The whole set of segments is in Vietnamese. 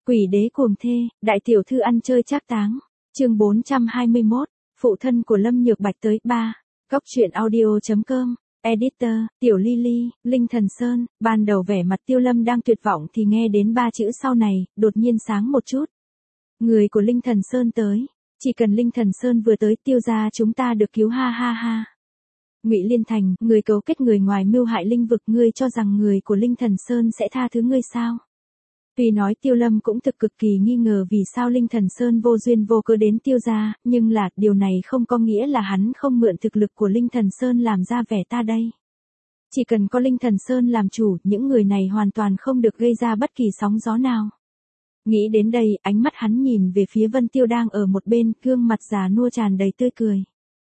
Quỷ đế cuồng thê, đại tiểu thư ăn chơi trác táng. Chương 421, phụ thân của Lâm Nhược Bạch tới 3. Góc truyện audio.com. Editor, Tiểu Ly, Linh Thần Sơn. Ban đầu vẻ mặt Tiêu Lâm đang tuyệt vọng thì nghe đến 3 chữ sau này, đột nhiên sáng một chút. Người của Linh Thần Sơn tới. Chỉ cần Linh Thần Sơn vừa tới, Tiêu gia chúng ta được cứu, ha ha ha. Ngụy Liên Thành, người cấu kết người ngoài mưu hại linh vực, ngươi cho rằng người của Linh Thần Sơn sẽ tha thứ ngươi sao? Tuy nói Tiêu Lâm cũng thực cực kỳ nghi ngờ vì sao Linh Thần Sơn vô duyên vô cớ đến Tiêu gia, nhưng là, điều này không có nghĩa là hắn không mượn thực lực của Linh Thần Sơn làm ra vẻ ta đây. Chỉ cần có Linh Thần Sơn làm chủ, những người này hoàn toàn không được gây ra bất kỳ sóng gió nào. Nghĩ đến đây, ánh mắt hắn nhìn về phía Vân Tiêu đang ở một bên, gương mặt già nua tràn đầy tươi cười.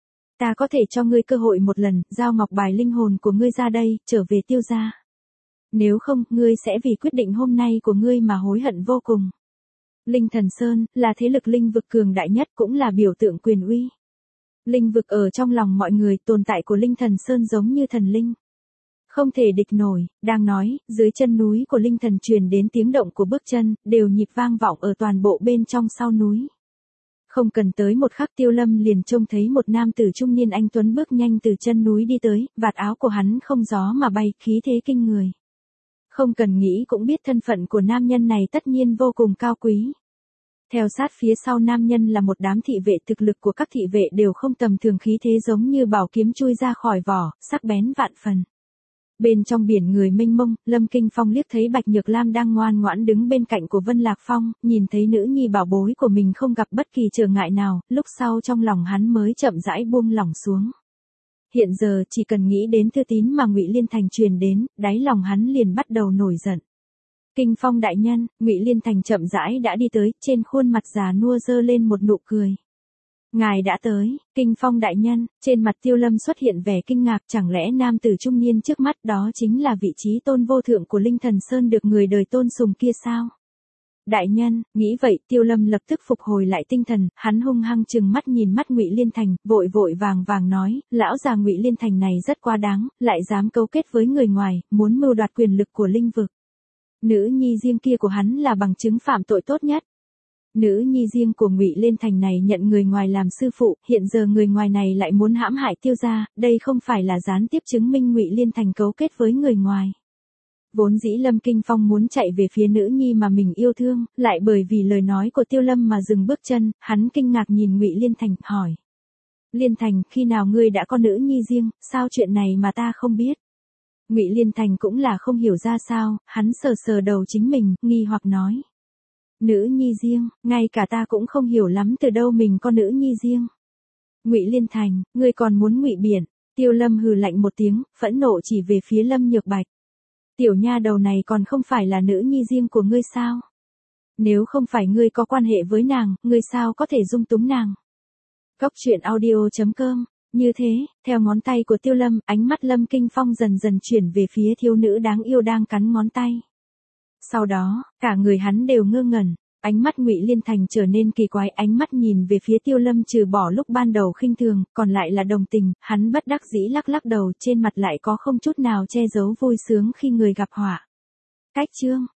Ta có thể cho ngươi cơ hội một lần, giao ngọc bài linh hồn của ngươi ra đây, trở về Tiêu gia. Nếu không, ngươi sẽ vì quyết định hôm nay của ngươi mà hối hận vô cùng. Linh Thần Sơn, là thế lực linh vực cường đại nhất, cũng là biểu tượng quyền uy. Linh vực ở trong lòng mọi người, tồn tại của Linh Thần Sơn giống như thần linh. Không thể địch nổi, đang nói, dưới chân núi của Linh Thần truyền đến tiếng động của bước chân, đều nhịp vang vọng ở toàn bộ bên trong sau núi. Không cần tới một khắc, Tiêu Lâm liền trông thấy một nam tử trung niên anh tuấn bước nhanh từ chân núi đi tới, vạt áo của hắn không gió mà bay, khí thế kinh người. Không cần nghĩ cũng biết thân phận của nam nhân này tất nhiên vô cùng cao quý. Theo sát phía sau nam nhân là một đám thị vệ, thực lực của các thị vệ đều không tầm thường, khí thế giống như bảo kiếm chui ra khỏi vỏ, sắc bén vạn phần. Bên trong biển người mênh mông, Lâm Kinh Phong liếc thấy Bạch Nhược Lam đang ngoan ngoãn đứng bên cạnh của Vân Lạc Phong, nhìn thấy nữ nhi bảo bối của mình không gặp bất kỳ trở ngại nào, lúc sau trong lòng hắn mới chậm rãi buông lỏng xuống. Hiện giờ chỉ cần nghĩ đến thư tín mà Ngụy Liên Thành truyền đến, đáy lòng hắn liền bắt đầu nổi giận. Kinh Phong đại nhân, Ngụy Liên Thành chậm rãi đã đi tới, trên khuôn mặt già nua giơ lên một nụ cười. Ngài đã tới, Kinh Phong đại nhân, trên mặt Tiêu Lâm xuất hiện vẻ kinh ngạc, chẳng lẽ nam tử trung niên trước mắt đó chính là vị trí tôn vô thượng của Linh Thần Sơn được người đời tôn sùng kia sao? Đại nhân, nghĩ vậy, Tiêu Lâm lập tức phục hồi lại tinh thần, hắn hung hăng trừng mắt nhìn mắt Ngụy Liên Thành, vội vàng nói, lão già Ngụy Liên Thành này rất quá đáng, lại dám cấu kết với người ngoài, muốn mưu đoạt quyền lực của linh vực. Nữ nhi riêng kia của hắn là bằng chứng phạm tội tốt nhất. Nữ nhi riêng của Ngụy Liên Thành này nhận người ngoài làm sư phụ, hiện giờ người ngoài này lại muốn hãm hại Tiêu gia, đây không phải là gián tiếp chứng minh Ngụy Liên Thành cấu kết với người ngoài. Vốn dĩ Lâm Kinh Phong muốn chạy về phía nữ nhi mà mình yêu thương, lại bởi vì lời nói của Tiêu Lâm mà dừng bước chân, hắn kinh ngạc nhìn Ngụy Liên Thành, hỏi. Liên Thành, khi nào ngươi đã có nữ nhi riêng, sao chuyện này mà ta không biết? Ngụy Liên Thành cũng là không hiểu ra sao, hắn sờ đầu chính mình, nghi hoặc nói. Nữ nhi riêng, ngay cả ta cũng không hiểu lắm từ đâu mình có nữ nhi riêng. Ngụy Liên Thành, ngươi còn muốn ngụy biện? Tiêu Lâm hừ lạnh một tiếng, phẫn nộ chỉ về phía Lâm Nhược Bạch. Tiểu nha đầu này còn không phải là nữ nhi riêng của ngươi sao? Nếu không phải ngươi có quan hệ với nàng, ngươi sao có thể dung túng nàng? Góc truyện audio.com. Như thế, theo ngón tay của Tiêu Lâm, ánh mắt Lâm Kinh Phong dần dần chuyển về phía thiếu nữ đáng yêu đang cắn ngón tay. Sau đó, cả người hắn đều ngơ ngẩn, ánh mắt Ngụy Liên Thành trở nên kỳ quái, ánh mắt nhìn về phía Tiêu Lâm trừ bỏ lúc ban đầu khinh thường, còn lại là đồng tình, hắn bất đắc dĩ lắc đầu, trên mặt lại có không chút nào che giấu vui sướng khi người gặp họa. Cách chương,